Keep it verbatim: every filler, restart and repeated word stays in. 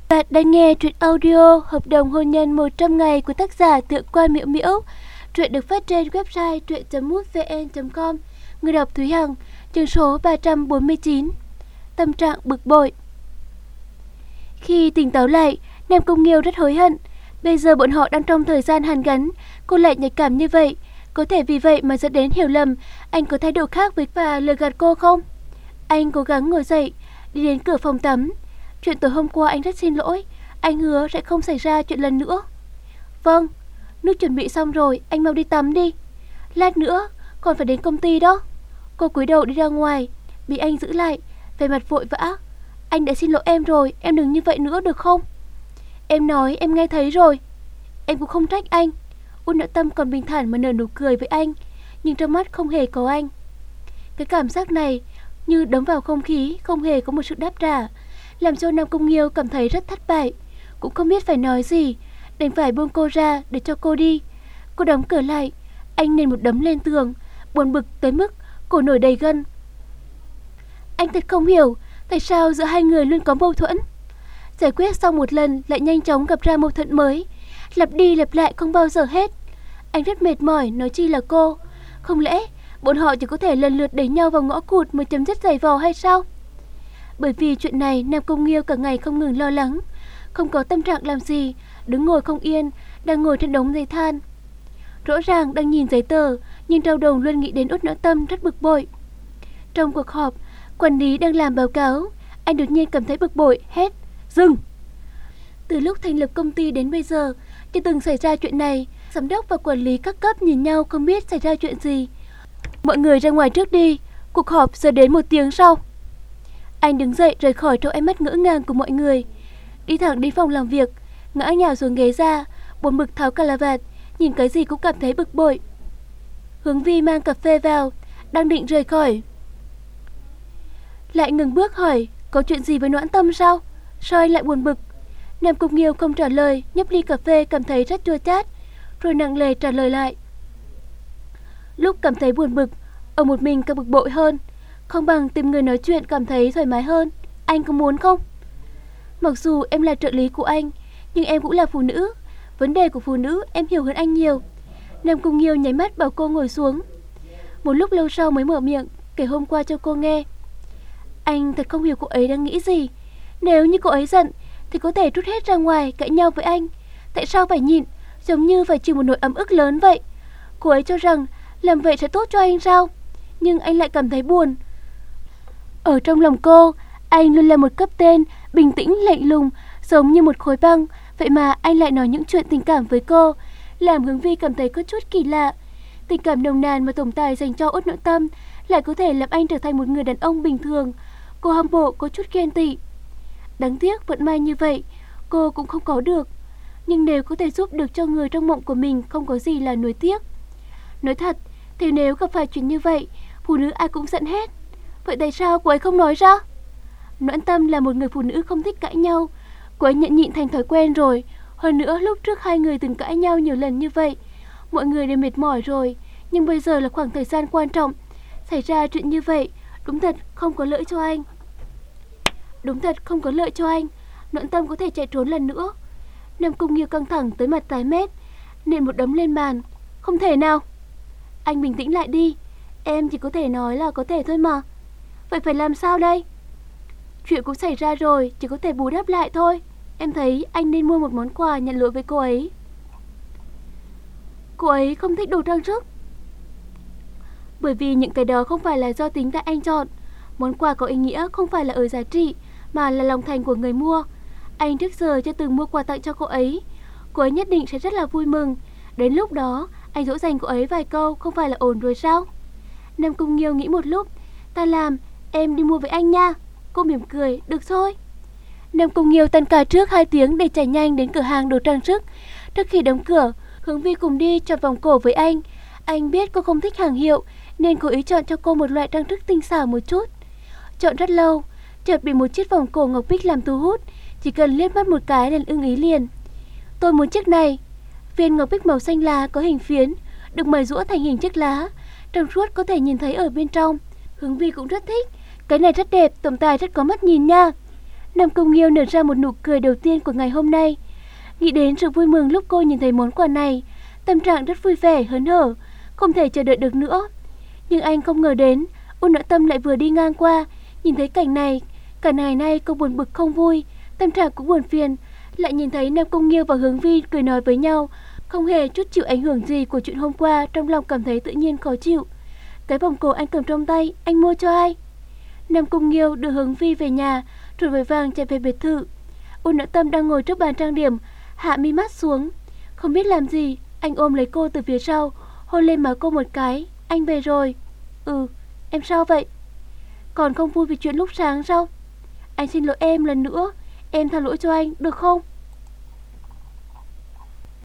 Bạn đang nghe truyện audio Hợp đồng hôn nhân một trăm ngày của tác giả Tượng Quan Miễu Miễu. Truyện được phát trên website truyện chấm mútvn chấm com. Người đọc Thúy Hằng. Chương số ba trăm bốn mươi chín. Tâm trạng bực bội. Khi tỉnh táo lại, Nam Cung Nghiêu rất hối hận. Bây giờ bọn họ đang trong thời gian hàn gắn, cô lại nhạy cảm như vậy. Có thể vì vậy mà dẫn đến hiểu lầm anh có thái độ khác với và lừa gạt cô không? Anh cố gắng ngồi dậy, đi đến cửa phòng tắm. Chuyện tối hôm qua anh rất xin lỗi, anh hứa sẽ không xảy ra chuyện lần nữa. Vâng, nước chuẩn bị xong rồi, anh mau đi tắm đi. Lát nữa còn phải đến công ty đó. Cô cúi đầu đi ra ngoài, bị anh giữ lại, vẻ mặt vội vã. Anh đã xin lỗi em rồi, em đừng như vậy nữa được không? Em nói em nghe thấy rồi. Em cũng không trách anh. Út Noãn Tâm còn bình thản mà nở nụ cười với anh, nhưng trong mắt không hề có anh. Cái cảm giác này như đấm vào không khí, không hề có một sự đáp trả, làm cho Nam Cung Nghiêu cảm thấy rất thất bại. Cũng không biết phải nói gì, đành phải buông cô ra để cho cô đi. Cô đóng cửa lại, anh nện một đấm lên tường, buồn bực tới mức cổ nổi đầy gân. Anh thật không hiểu tại sao giữa hai người luôn có mâu thuẫn. Giải quyết xong một lần lại nhanh chóng gặp ra mâu thuẫn mới, lặp đi lặp lại không bao giờ hết. Anh rất mệt mỏi, nói chi là cô. Không lẽ bọn họ chỉ có thể lần lượt đẩy nhau vào ngõ cụt mới chấm dứt giày vò hay sao? Bởi vì chuyện này, Nam Cung Nghiêu cả ngày không ngừng lo lắng, không có tâm trạng làm gì, đứng ngồi không yên, đang ngồi trên đống giấy than. Rõ ràng đang nhìn giấy tờ, nhưng trong đầu luôn nghĩ đến Út Noãn Tâm, rất bực bội. Trong cuộc họp, quản lý đang làm báo cáo, anh đột nhiên cảm thấy bực bội, hét: "Dừng!" Từ lúc thành lập công ty đến bây giờ, chưa từng xảy ra chuyện này. Giám đốc và quản lý các cấp nhìn nhau không biết xảy ra chuyện gì. Mọi người ra ngoài trước đi, cuộc họp sẽ đến một tiếng sau. Anh đứng dậy rời khỏi trong ánh mắt ngỡ ngàng của mọi người, đi thẳng đến phòng làm việc, ngã nhào xuống ghế ra, buồn bực tháo cà la vạt, nhìn cái gì cũng cảm thấy bực bội. Hướng Vi mang cà phê vào, đang định rời khỏi, lại ngừng bước hỏi: "Có chuyện gì với Noãn Tâm sao? Sao anh lại buồn bực?" Nam Cung Nghiêu không trả lời, nhấp ly cà phê cảm thấy rất chua chát, rồi nặng nề trả lời lại: "Lúc cảm thấy buồn bực, ở một mình càng bực bội hơn, không bằng tìm người nói chuyện cảm thấy thoải mái hơn. Anh có muốn không? Mặc dù em là trợ lý của anh, nhưng em cũng là phụ nữ. Vấn đề của phụ nữ em hiểu hơn anh nhiều." Nam Cung Nghiêu nháy mắt bảo cô ngồi xuống. Một lúc lâu sau mới mở miệng kể hôm qua cho cô nghe. Anh thật không hiểu cô ấy đang nghĩ gì. Nếu như cô ấy giận thì có thể trút hết ra ngoài cãi nhau với anh. Tại sao phải nhịn, giống như phải chịu một nỗi ấm ức lớn vậy? Cô ấy cho rằng làm vậy sẽ tốt cho anh sao? Nhưng anh lại cảm thấy buồn. Ở trong lòng cô, anh luôn là một cấp tên bình tĩnh lạnh lùng, giống như một khối băng. Vậy mà anh lại nói những chuyện tình cảm với cô, làm Hướng Vi cảm thấy có chút kỳ lạ. Tình cảm nồng nàn mà tổng tài dành cho Út Noãn Tâm lại có thể làm anh trở thành một người đàn ông bình thường. Cô hâm mộ, có chút ghen tị. Đáng tiếc vận may như vậy cô cũng không có được. Nhưng nếu có thể giúp được cho người trong mộng của mình, không có gì là nuối tiếc. Nói thật thì nếu gặp phải chuyện như vậy, phụ nữ ai cũng giận hết. Vậy tại sao cô ấy không nói ra? Noãn Tâm là một người phụ nữ không thích cãi nhau. Cô ấy nhận nhịn thành thói quen rồi. Hơn nữa lúc trước hai người từng cãi nhau nhiều lần như vậy, mọi người đều mệt mỏi rồi. Nhưng bây giờ là khoảng thời gian quan trọng, xảy ra chuyện như vậy đúng thật không có lợi cho anh. Đúng thật không có lợi cho anh. Noãn Tâm có thể chạy trốn lần nữa. Nam Cung Nghiêu căng thẳng tới mặt tái mét, nện một đấm lên bàn. Không thể nào. Anh bình tĩnh lại đi. Em chỉ có thể nói là có thể thôi mà. Vậy phải làm sao đây? Chuyện cũng xảy ra rồi, chỉ có thể bù đắp lại thôi. Em thấy anh nên mua một món quà nhận lỗi với cô ấy. Cô ấy không thích đồ trang sức. Bởi vì những cái đó không phải là do tính tại anh chọn. Món quà có ý nghĩa không phải là ở giá trị, mà là lòng thành của người mua. Anh trước giờ chưa từng mua quà tặng cho cô ấy. Cô ấy nhất định sẽ rất là vui mừng. Đến lúc đó anh dỗ dành cô ấy vài câu không phải là ổn rồi sao? Nam Cung Nghiêu nghĩ một lúc. Ta làm, em đi mua với anh nha. Cô mỉm cười, được thôi. Nam Cung Nghiêu tan ca trước hai tiếng để chạy nhanh đến cửa hàng đồ trang sức. Trước khi đóng cửa, Hướng Vi cùng đi chọn vòng cổ với anh. Anh biết cô không thích hàng hiệu nên cố ý chọn cho cô một loại trang sức tinh xảo một chút. Chọn rất lâu, chợt bị một chiếc vòng cổ ngọc bích làm thu hút. Chỉ cần liếc mắt một cái là ưng ý liền. Tôi muốn chiếc này. Viên ngọc bích màu xanh lá có hình phiến, được mài rũa thành hình chiếc lá, trong suốt có thể nhìn thấy ở bên trong. Hướng Vi cũng rất thích. Cái này rất đẹp, tổng tài rất có mắt nhìn nha. Nam Cung Nghiêu nở ra một nụ cười đầu tiên của ngày hôm nay. Nghĩ đến sự vui mừng lúc cô nhìn thấy món quà này, tâm trạng rất vui vẻ, hớn hở, không thể chờ đợi được nữa. Nhưng anh không ngờ đến, Ôn Noãn Tâm lại vừa đi ngang qua, nhìn thấy cảnh này. Cả ngày nay cô buồn bực không vui, tâm trạng cũng buồn phiền, lại nhìn thấy Nam Cung Nghiêu và Hướng Vi cười nói với nhau, không hề chút chịu ảnh hưởng gì của chuyện hôm qua, trong lòng cảm thấy tự nhiên khó chịu. Cái vòng cổ anh cầm trong tay, anh mua cho ai? Nam Cung Nghiêu đưa Hướng Vi về nhà, rồi vội vàng chạy về biệt thự. Ôn Noãn Tâm đang ngồi trước bàn trang điểm, hạ mi mắt xuống, không biết làm gì. Anh ôm lấy cô từ phía sau, hôn lên má cô một cái. Anh về rồi. Ừ, em sao vậy? Còn không vui vì chuyện lúc sáng sao? Anh xin lỗi em lần nữa, em tha lỗi cho anh, được không?